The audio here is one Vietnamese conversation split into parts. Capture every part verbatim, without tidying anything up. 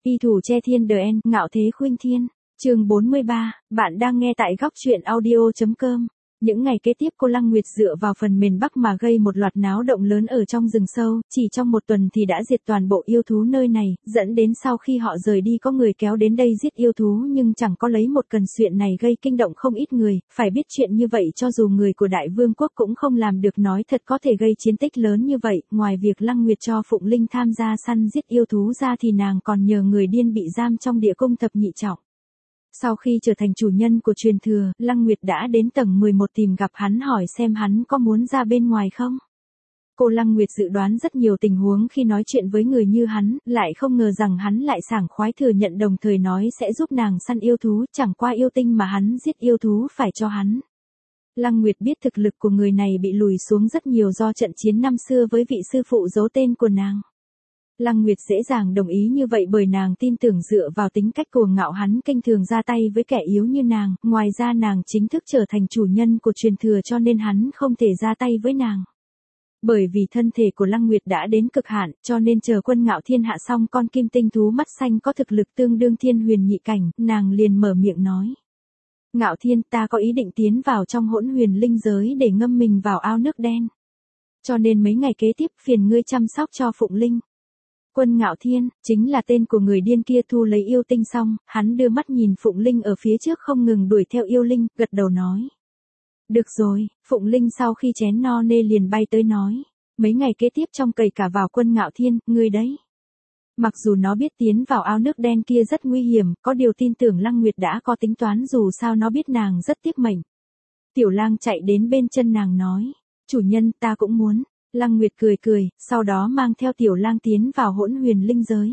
Y thủ che thiên đờ en, ngạo thế khuynh thiên. Chương bốn mươi ba, bạn đang nghe tại góc truyện audio.com. Những ngày kế tiếp cô Lăng Nguyệt dựa vào phần miền Bắc mà gây một loạt náo động lớn ở trong rừng sâu, chỉ trong một tuần thì đã diệt toàn bộ yêu thú nơi này, dẫn đến sau khi họ rời đi có người kéo đến đây giết yêu thú nhưng chẳng có lấy một cần chuyện này gây kinh động không ít người, phải biết chuyện như vậy cho dù người của Đại Vương quốc cũng không làm được, nói thật có thể gây chiến tích lớn như vậy, ngoài việc Lăng Nguyệt cho Phụng Linh tham gia săn giết yêu thú ra thì nàng còn nhờ người điên bị giam trong địa cung thập nhị trọng. Sau khi trở thành chủ nhân của truyền thừa, Lăng Nguyệt đã đến tầng mười một tìm gặp hắn hỏi xem hắn có muốn ra bên ngoài không. Cô Lăng Nguyệt dự đoán rất nhiều tình huống khi nói chuyện với người như hắn, lại không ngờ rằng hắn lại sảng khoái thừa nhận đồng thời nói sẽ giúp nàng săn yêu thú, chẳng qua yêu tinh mà hắn giết yêu thú phải cho hắn. Lăng Nguyệt biết thực lực của người này bị lùi xuống rất nhiều do trận chiến năm xưa với vị sư phụ giấu tên của nàng. Lăng Nguyệt dễ dàng đồng ý như vậy bởi nàng tin tưởng dựa vào tính cách cuồng ngạo hắn kinh thường ra tay với kẻ yếu như nàng, ngoài ra nàng chính thức trở thành chủ nhân của truyền thừa cho nên hắn không thể ra tay với nàng. Bởi vì thân thể của Lăng Nguyệt đã đến cực hạn, cho nên chờ Quân Ngạo Thiên hạ xong con kim tinh thú mắt xanh có thực lực tương đương thiên huyền nhị cảnh, nàng liền mở miệng nói. Ngạo Thiên, ta có ý định tiến vào trong hỗn huyền linh giới để ngâm mình vào ao nước đen. Cho nên mấy ngày kế tiếp phiền ngươi chăm sóc cho Phụng Linh. Quân Ngạo Thiên, chính là tên của người điên kia. Thu lấy yêu tinh xong, hắn đưa mắt nhìn Phụng Linh ở phía trước không ngừng đuổi theo yêu linh, gật đầu nói. Được rồi, Phụng Linh sau khi chén no nê liền bay tới nói. Mấy ngày kế tiếp trong cày cả vào Quân Ngạo Thiên, ngươi đấy. Mặc dù nó biết tiến vào ao nước đen kia rất nguy hiểm, có điều tin tưởng Lăng Nguyệt đã có tính toán dù sao nó biết nàng rất tiếc mệnh. Tiểu Lang chạy đến bên chân nàng nói. Chủ nhân, ta cũng muốn. Lăng Nguyệt cười cười, sau đó mang theo Tiểu Lang tiến vào hỗn huyền linh giới.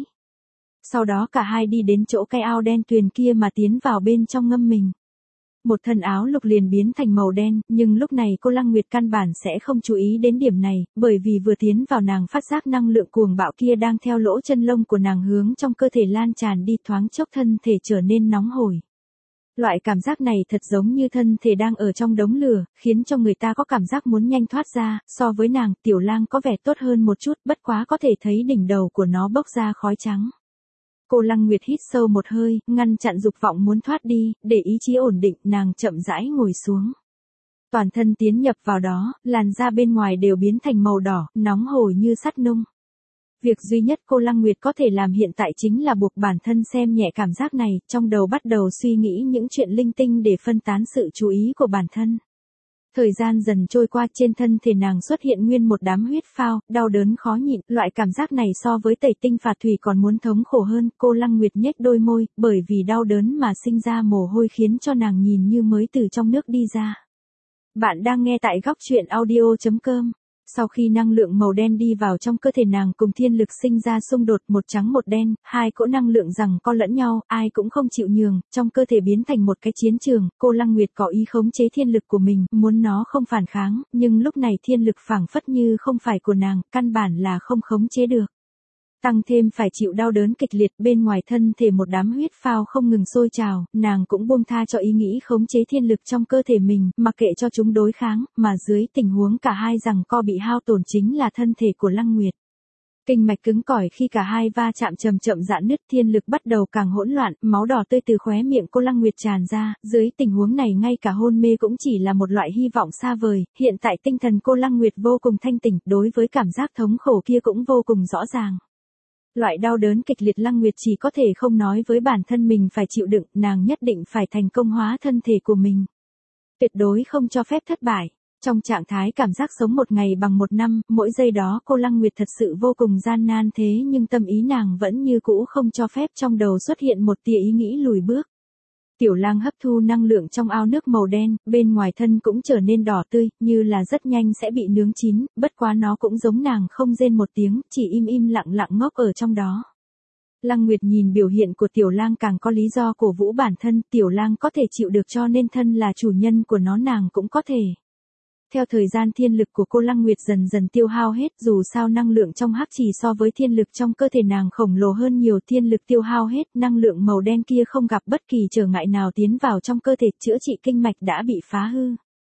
Sau đó cả hai đi đến chỗ cái ao đen tuyền kia mà tiến vào bên trong ngâm mình. Một thân áo lục liền biến thành màu đen, nhưng lúc này cô Lăng Nguyệt căn bản sẽ không chú ý đến điểm này, bởi vì vừa tiến vào nàng phát giác năng lượng cuồng bạo kia đang theo lỗ chân lông của nàng hướng trong cơ thể lan tràn đi, thoáng chốc thân thể trở nên nóng hổi. Loại cảm giác này thật giống như thân thể đang ở trong đống lửa, khiến cho người ta có cảm giác muốn nhanh thoát ra, so với nàng, Tiểu Lang có vẻ tốt hơn một chút, bất quá có thể thấy đỉnh đầu của nó bốc ra khói trắng. Cô Lăng Nguyệt hít sâu một hơi, ngăn chặn dục vọng muốn thoát đi, để ý chí ổn định, nàng chậm rãi ngồi xuống. Toàn thân tiến nhập vào đó, làn da bên ngoài đều biến thành màu đỏ, nóng hổi như sắt nung. Việc duy nhất cô Lăng Nguyệt có thể làm hiện tại chính là buộc bản thân xem nhẹ cảm giác này, trong đầu bắt đầu suy nghĩ những chuyện linh tinh để phân tán sự chú ý của bản thân. Thời gian dần trôi qua, trên thân thể nàng xuất hiện nguyên một đám huyết phao, đau đớn khó nhịn, loại cảm giác này so với tẩy tinh phạt thủy còn muốn thống khổ hơn. Cô Lăng Nguyệt nhếch đôi môi, bởi vì đau đớn mà sinh ra mồ hôi khiến cho nàng nhìn như mới từ trong nước đi ra. Bạn đang nghe tại góc truyện audio.com. Sau khi năng lượng màu đen đi vào trong cơ thể nàng cùng thiên lực sinh ra xung đột, một trắng một đen, hai cỗ năng lượng giằng co lẫn nhau, ai cũng không chịu nhường, trong cơ thể biến thành một cái chiến trường. Cô Lăng Nguyệt có ý khống chế thiên lực của mình, muốn nó không phản kháng, nhưng lúc này thiên lực phảng phất như không phải của nàng, căn bản là không khống chế được. Tăng thêm phải chịu đau đớn kịch liệt, bên ngoài thân thể một đám huyết phao không ngừng sôi trào, nàng cũng buông tha cho ý nghĩ khống chế thiên lực trong cơ thể mình, mặc kệ cho chúng đối kháng, mà dưới tình huống cả hai giằng co bị hao tổn chính là thân thể của Lăng Nguyệt. Kinh mạch cứng cỏi khi cả hai va chạm chậm chậm rạn nứt, thiên lực bắt đầu càng hỗn loạn, máu đỏ tươi từ khóe miệng cô Lăng Nguyệt tràn ra, dưới tình huống này ngay cả hôn mê cũng chỉ là một loại hy vọng xa vời, hiện tại tinh thần cô Lăng Nguyệt vô cùng thanh tỉnh, đối với cảm giác thống khổ kia cũng vô cùng rõ ràng. Loại đau đớn kịch liệt Lăng Nguyệt chỉ có thể không nói với bản thân mình phải chịu đựng, nàng nhất định phải thành công hóa thân thể của mình. Tuyệt đối không cho phép thất bại. Trong trạng thái cảm giác sống một ngày bằng một năm, mỗi giây đó cô Lăng Nguyệt thật sự vô cùng gian nan, thế nhưng tâm ý nàng vẫn như cũ không cho phép trong đầu xuất hiện một tia ý nghĩ lùi bước. Tiểu Lang hấp thu năng lượng trong ao nước màu đen, bên ngoài thân cũng trở nên đỏ tươi, như là rất nhanh sẽ bị nướng chín, bất quá nó cũng giống nàng không rên một tiếng, chỉ im im lặng lặng ngốc ở trong đó. Lăng Nguyệt nhìn biểu hiện của Tiểu Lang càng có lý do cổ vũ bản thân, Tiểu Lang có thể chịu được cho nên thân là chủ nhân của nó nàng cũng có thể. Theo thời gian thiên lực của cô Lăng Nguyệt dần dần tiêu hao hết, dù sao năng lượng trong hắc chỉ so với thiên lực trong cơ thể nàng khổng lồ hơn nhiều, thiên lực tiêu hao hết, năng lượng màu đen kia không gặp bất kỳ trở ngại nào tiến vào trong cơ thể, chữa trị kinh mạch đã bị phá hư.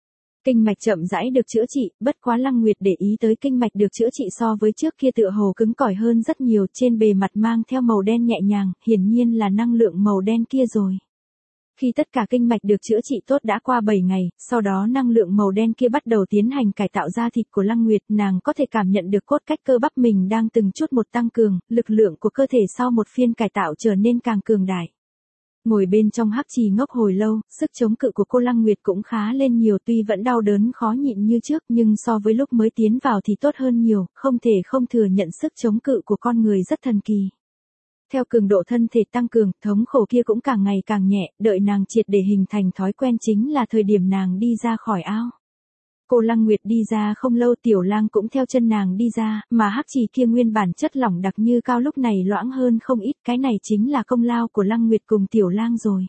Kinh mạch chậm rãi được chữa trị, bất quá Lăng Nguyệt để ý tới kinh mạch được chữa trị so với trước kia tựa hồ cứng cỏi hơn rất nhiều, trên bề mặt mang theo màu đen nhẹ nhàng, hiển nhiên là năng lượng màu đen kia rồi. Khi tất cả kinh mạch được chữa trị tốt đã qua bảy ngày, sau đó năng lượng màu đen kia bắt đầu tiến hành cải tạo da thịt của Lăng Nguyệt, nàng có thể cảm nhận được cốt cách cơ bắp mình đang từng chút một tăng cường, lực lượng của cơ thể sau một phiên cải tạo trở nên càng cường đại. Ngồi bên trong hắc trì ngốc hồi lâu, sức chống cự của cô Lăng Nguyệt cũng khá lên nhiều, tuy vẫn đau đớn khó nhịn như trước nhưng so với lúc mới tiến vào thì tốt hơn nhiều, không thể không thừa nhận sức chống cự của con người rất thần kỳ. Theo cường độ thân thể tăng cường, thống khổ kia cũng càng ngày càng nhẹ, đợi nàng triệt để hình thành thói quen chính là thời điểm nàng đi ra khỏi ao. Cô Lăng Nguyệt đi ra không lâu, Tiểu Lang cũng theo chân nàng đi ra, mà hắc trì kia nguyên bản chất lỏng đặc như cao lúc này loãng hơn không ít, cái này chính là công lao của Lăng Nguyệt cùng Tiểu Lang rồi.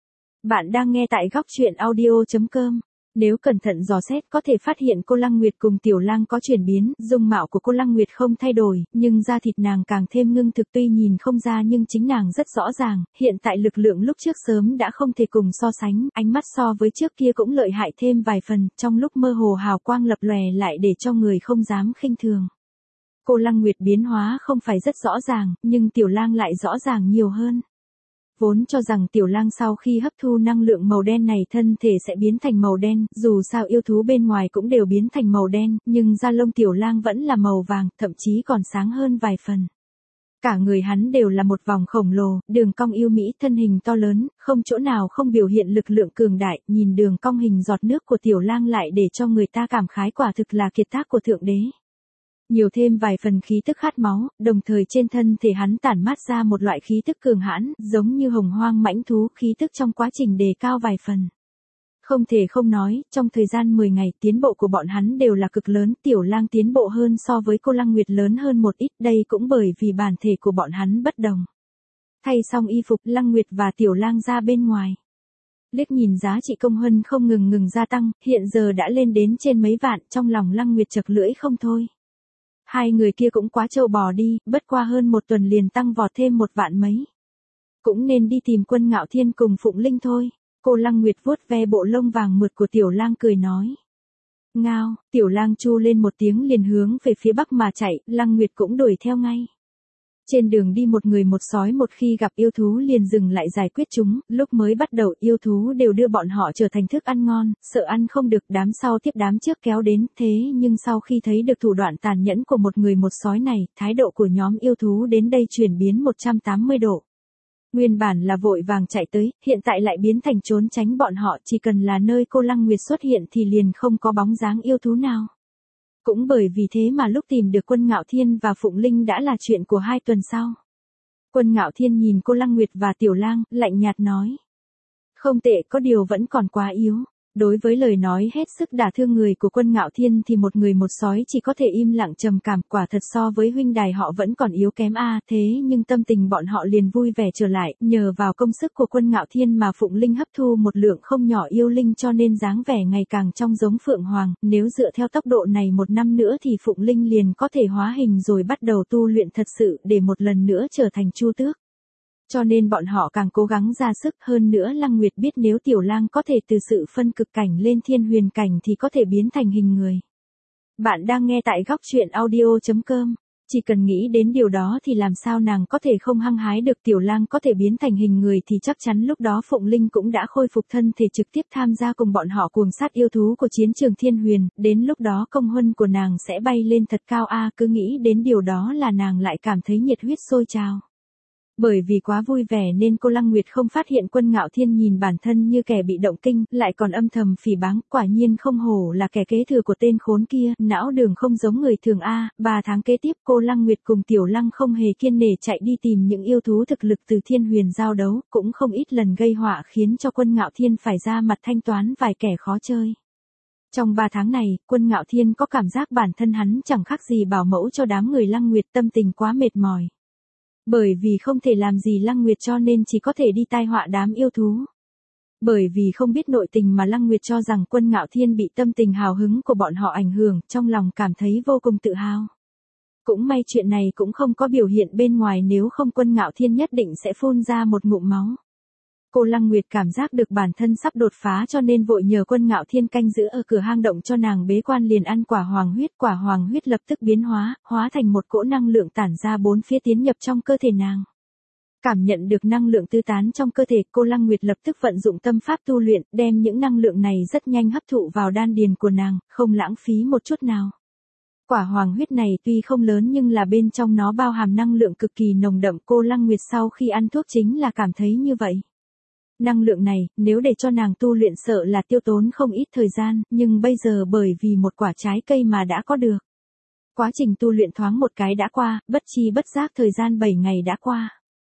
Bạn đang nghe tại góc truyện audio chấm com. Nếu cẩn thận dò xét có thể phát hiện cô Lăng Nguyệt cùng Tiểu Lang có chuyển biến, dung mạo của cô Lăng Nguyệt không thay đổi, nhưng da thịt nàng càng thêm ngưng thực, tuy nhìn không ra nhưng chính nàng rất rõ ràng, hiện tại lực lượng lúc trước sớm đã không thể cùng so sánh, ánh mắt so với trước kia cũng lợi hại thêm vài phần, trong lúc mơ hồ hào quang lập lòe lại để cho người không dám khinh thường. Cô Lăng Nguyệt biến hóa không phải rất rõ ràng, nhưng Tiểu Lang lại rõ ràng nhiều hơn. Vốn cho rằng Tiểu Lang sau khi hấp thu năng lượng màu đen này thân thể sẽ biến thành màu đen, dù sao yêu thú bên ngoài cũng đều biến thành màu đen, nhưng da lông Tiểu Lang vẫn là màu vàng, thậm chí còn sáng hơn vài phần. Cả người hắn đều là một vòng khổng lồ, đường cong yêu mỹ, thân hình to lớn, không chỗ nào không biểu hiện lực lượng cường đại, nhìn đường cong hình giọt nước của Tiểu Lang lại để cho người ta cảm khái quả thực là kiệt tác của Thượng Đế. Nhiều thêm vài phần khí tức khát máu, đồng thời trên thân thể hắn tản mát ra một loại khí tức cường hãn, giống như hồng hoang mãnh thú, khí tức trong quá trình đề cao vài phần. Không thể không nói, trong thời gian mười ngày tiến bộ của bọn hắn đều là cực lớn, Tiểu Lang tiến bộ hơn so với cô Lăng Nguyệt lớn hơn một ít, đây cũng bởi vì bản thể của bọn hắn bất đồng. Thay xong y phục, Lăng Nguyệt và Tiểu Lang ra bên ngoài. Liếc nhìn giá trị công huân không ngừng ngừng gia tăng, hiện giờ đã lên đến trên mấy vạn, trong lòng Lăng Nguyệt chật lưỡi không thôi. Hai người kia cũng quá trâu bò đi, bất qua hơn một tuần liền tăng vọt thêm một vạn mấy. Cũng nên đi tìm Quân Ngạo Thiên cùng Phụng Linh thôi. Cô Lăng Nguyệt vuốt ve bộ lông vàng mượt của Tiểu Lang cười nói. Ngao, Tiểu Lang chu lên một tiếng liền hướng về phía bắc mà chạy, Lăng Nguyệt cũng đuổi theo ngay. Trên đường đi một người một sói một khi gặp yêu thú liền dừng lại giải quyết chúng, lúc mới bắt đầu yêu thú đều đưa bọn họ trở thành thức ăn ngon, sợ ăn không được đám sau tiếp đám trước kéo đến, thế nhưng sau khi thấy được thủ đoạn tàn nhẫn của một người một sói này, thái độ của nhóm yêu thú đến đây chuyển biến một trăm tám mươi độ. Nguyên bản là vội vàng chạy tới, hiện tại lại biến thành trốn tránh bọn họ, chỉ cần là nơi cô Lăng Nguyệt xuất hiện thì liền không có bóng dáng yêu thú nào. Cũng bởi vì thế mà lúc tìm được Quân Ngạo Thiên và Phụng Linh đã là chuyện của hai tuần sau. Quân Ngạo Thiên nhìn cô Lăng Nguyệt và Tiểu Lang, lạnh nhạt nói. Không tệ, có điều vẫn còn quá yếu. Đối với lời nói hết sức đả thương người của Quân Ngạo Thiên thì một người một sói chỉ có thể im lặng trầm cảm, quả thật so với huynh đài họ vẫn còn yếu kém a à, thế nhưng tâm tình bọn họ liền vui vẻ trở lại, nhờ vào công sức của Quân Ngạo Thiên mà Phụng Linh hấp thu một lượng không nhỏ yêu linh cho nên dáng vẻ ngày càng trong giống Phượng Hoàng, nếu dựa theo tốc độ này một năm nữa thì Phụng Linh liền có thể hóa hình rồi bắt đầu tu luyện thật sự để một lần nữa trở thành Chu Tước. Cho nên bọn họ càng cố gắng ra sức hơn nữa. Lăng Nguyệt biết nếu Tiểu Lang có thể từ sự phân cực cảnh lên thiên huyền cảnh thì có thể biến thành hình người. Bạn đang nghe tại góc truyện audio chấm com. Chỉ cần nghĩ đến điều đó thì làm sao nàng có thể không hăng hái được. Tiểu Lang có thể biến thành hình người thì chắc chắn lúc đó Phụng Linh cũng đã khôi phục thân thể trực tiếp tham gia cùng bọn họ cuồng sát yêu thú của chiến trường thiên huyền, đến lúc đó công huân của nàng sẽ bay lên thật cao a à, cứ nghĩ đến điều đó là nàng lại cảm thấy nhiệt huyết sôi trào. Bởi vì quá vui vẻ nên cô Lăng Nguyệt không phát hiện Quân Ngạo Thiên nhìn bản thân như kẻ bị động kinh, lại còn âm thầm phỉ báng, quả nhiên không hổ là kẻ kế thừa của tên khốn kia, não đường không giống người thường a. À. Ba tháng kế tiếp cô Lăng Nguyệt cùng Tiểu Lang không hề kiêng nể chạy đi tìm những yêu thú thực lực từ thiên huyền giao đấu, cũng không ít lần gây họa khiến cho Quân Ngạo Thiên phải ra mặt thanh toán vài kẻ khó chơi. Trong ba tháng này, Quân Ngạo Thiên có cảm giác bản thân hắn chẳng khác gì bảo mẫu cho đám người Lăng Nguyệt, tâm tình quá mệt mỏi. Bởi vì không thể làm gì Lăng Nguyệt cho nên chỉ có thể đi tai họa đám yêu thú. Bởi vì không biết nội tình mà Lăng Nguyệt cho rằng Quân Ngạo Thiên bị tâm tình hào hứng của bọn họ ảnh hưởng, trong lòng cảm thấy vô cùng tự hào. Cũng may chuyện này cũng không có biểu hiện bên ngoài, nếu không Quân Ngạo Thiên nhất định sẽ phun ra một ngụm máu. Cô Lăng Nguyệt cảm giác được bản thân sắp đột phá cho nên vội nhờ Quân Ngạo Thiên canh giữ ở cửa hang động cho nàng bế quan liền ăn quả hoàng huyết. Quả hoàng huyết lập tức biến hóa, hóa thành một cỗ năng lượng tản ra bốn phía tiến nhập trong cơ thể nàng. Cảm nhận được năng lượng tứ tán trong cơ thể, cô Lăng Nguyệt lập tức vận dụng tâm pháp tu luyện, đem những năng lượng này rất nhanh hấp thụ vào đan điền của nàng, không lãng phí một chút nào. Quả hoàng huyết này tuy không lớn nhưng là bên trong nó bao hàm năng lượng cực kỳ nồng đậm. Cô Lăng Nguyệt sau khi ăn thuốc chính là cảm thấy như vậy. Năng lượng này, nếu để cho nàng tu luyện sợ là tiêu tốn không ít thời gian, nhưng bây giờ bởi vì một quả trái cây mà đã có được. Quá trình tu luyện thoáng một cái đã qua, bất chi bất giác thời gian bảy ngày đã qua.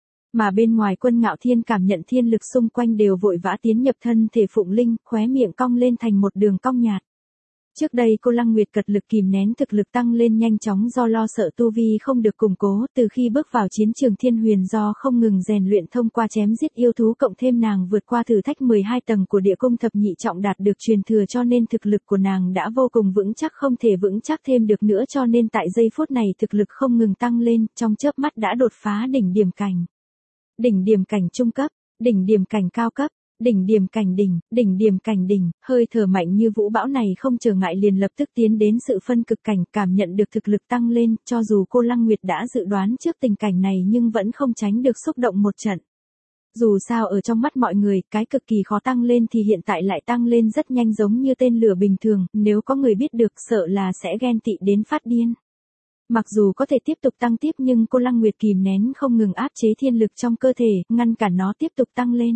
Mà bên ngoài Quân Ngạo Thiên cảm nhận thiên lực xung quanh đều vội vã tiến nhập thân thể Phụng Linh, khóe miệng cong lên thành một đường cong nhạt. Trước đây cô Lăng Nguyệt cật lực kìm nén thực lực tăng lên nhanh chóng do lo sợ tu vi không được củng cố, từ khi bước vào chiến trường Thiên Huyền do không ngừng rèn luyện thông qua chém giết yêu thú cộng thêm nàng vượt qua thử thách mười hai tầng của địa cung thập nhị trọng đạt được truyền thừa cho nên thực lực của nàng đã vô cùng vững chắc không thể vững chắc thêm được nữa cho nên tại giây phút này thực lực không ngừng tăng lên, trong chớp mắt đã đột phá đỉnh điểm cảnh. Đỉnh điểm cảnh trung cấp, đỉnh điểm cảnh cao cấp. Đỉnh điểm cảnh đỉnh, đỉnh điểm cảnh đỉnh, hơi thở mạnh như vũ bão này không trở ngại liền lập tức tiến đến sự phân cực cảnh, cảm nhận được thực lực tăng lên, cho dù cô Lăng Nguyệt đã dự đoán trước tình cảnh này nhưng vẫn không tránh được xúc động một trận. Dù sao ở trong mắt mọi người, cái cực kỳ khó tăng lên thì hiện tại lại tăng lên rất nhanh giống như tên lửa bình thường, nếu có người biết được sợ là sẽ ghen tị đến phát điên. Mặc dù có thể tiếp tục tăng tiếp nhưng cô Lăng Nguyệt kìm nén không ngừng áp chế thiên lực trong cơ thể, ngăn cản nó tiếp tục tăng lên.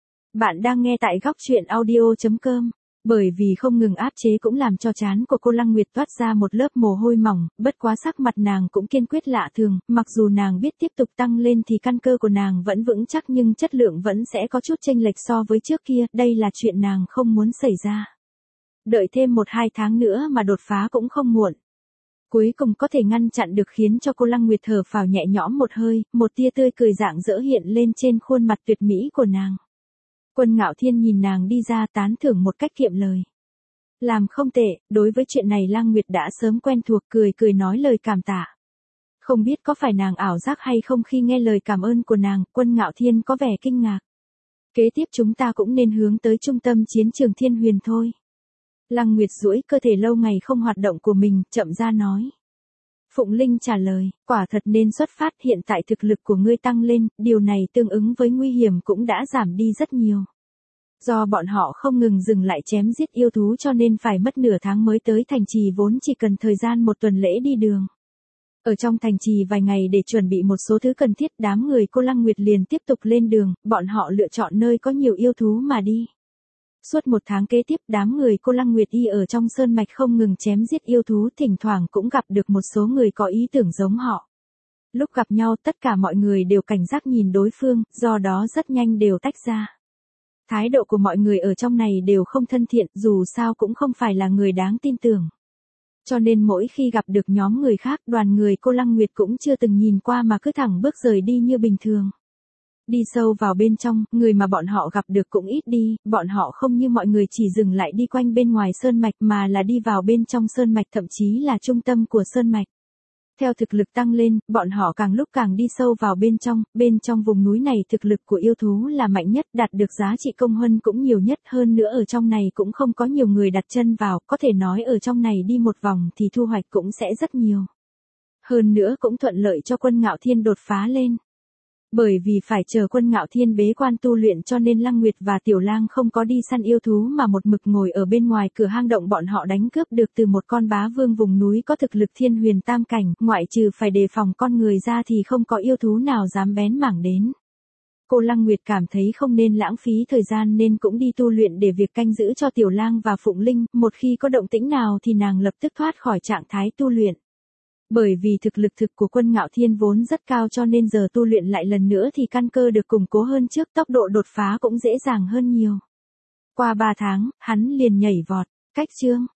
Bạn đang nghe tại góc truyện audio chấm com. Bởi vì không ngừng áp chế cũng làm cho trán của cô Lăng Nguyệt toát ra một lớp mồ hôi mỏng, bất quá sắc mặt nàng cũng kiên quyết lạ thường, mặc dù nàng biết tiếp tục tăng lên thì căn cơ của nàng vẫn vững chắc nhưng chất lượng vẫn sẽ có chút chênh lệch so với trước kia, đây là chuyện nàng không muốn xảy ra. Đợi thêm một hai tháng nữa mà đột phá cũng không muộn. Cuối cùng có thể ngăn chặn được khiến cho cô Lăng Nguyệt thở phào nhẹ nhõm một hơi, một tia tươi cười rạng rỡ hiện lên trên khuôn mặt tuyệt mỹ của nàng. Quân Ngạo Thiên nhìn nàng đi ra tán thưởng một cách kiệm lời. Làm không tệ, đối với chuyện này Lăng Nguyệt đã sớm quen thuộc cười cười nói lời cảm tạ. Không biết có phải nàng ảo giác hay không khi nghe lời cảm ơn của nàng, Quân Ngạo Thiên có vẻ kinh ngạc. Kế tiếp chúng ta cũng nên hướng tới trung tâm chiến trường Thiên Huyền thôi. Lăng Nguyệt duỗi cơ thể lâu ngày không hoạt động của mình, chậm ra nói. Phụng Linh trả lời, quả thật nên xuất phát hiện tại thực lực của ngươi tăng lên, điều này tương ứng với nguy hiểm cũng đã giảm đi rất nhiều. Do bọn họ không ngừng dừng lại chém giết yêu thú cho nên phải mất nửa tháng mới tới thành trì vốn chỉ cần thời gian một tuần lễ đi đường. Ở trong thành trì vài ngày để chuẩn bị một số thứ cần thiết đám người cô Lăng Nguyệt liền tiếp tục lên đường, bọn họ lựa chọn nơi có nhiều yêu thú mà đi. Suốt một tháng kế tiếp đám người cô Lăng Nguyệt y ở trong sơn mạch không ngừng chém giết yêu thú thỉnh thoảng cũng gặp được một số người có ý tưởng giống họ. Lúc gặp nhau tất cả mọi người đều cảnh giác nhìn đối phương, do đó rất nhanh đều tách ra. Thái độ của mọi người ở trong này đều không thân thiện dù sao cũng không phải là người đáng tin tưởng. Cho nên mỗi khi gặp được nhóm người khác đoàn người cô Lăng Nguyệt cũng chưa từng nhìn qua mà cứ thẳng bước rời đi như bình thường. Đi sâu vào bên trong, người mà bọn họ gặp được cũng ít đi, bọn họ không như mọi người chỉ dừng lại đi quanh bên ngoài sơn mạch mà là đi vào bên trong sơn mạch thậm chí là trung tâm của sơn mạch. Theo thực lực tăng lên, bọn họ càng lúc càng đi sâu vào bên trong, bên trong vùng núi này thực lực của yêu thú là mạnh nhất, đạt được giá trị công huân cũng nhiều nhất, hơn nữa ở trong này cũng không có nhiều người đặt chân vào, có thể nói ở trong này đi một vòng thì thu hoạch cũng sẽ rất nhiều. Hơn nữa cũng thuận lợi cho Quân Ngạo Thiên đột phá lên. Bởi vì phải chờ Quân Ngạo Thiên bế quan tu luyện cho nên Lăng Nguyệt và Tiểu Lang không có đi săn yêu thú mà một mực ngồi ở bên ngoài cửa hang động bọn họ đánh cướp được từ một con bá vương vùng núi có thực lực Thiên Huyền tam cảnh, ngoại trừ phải đề phòng con người ra thì không có yêu thú nào dám bén mảng đến. Cô Lăng Nguyệt cảm thấy không nên lãng phí thời gian nên cũng đi tu luyện để việc canh giữ cho Tiểu Lang và Phụng Linh, một khi có động tĩnh nào thì nàng lập tức thoát khỏi trạng thái tu luyện. Bởi vì thực lực thực của Quân Ngạo Thiên vốn rất cao cho nên giờ tu luyện lại lần nữa thì căn cơ được củng cố hơn trước, tốc độ đột phá cũng dễ dàng hơn nhiều. Qua ba tháng, hắn liền nhảy vọt, cách chương,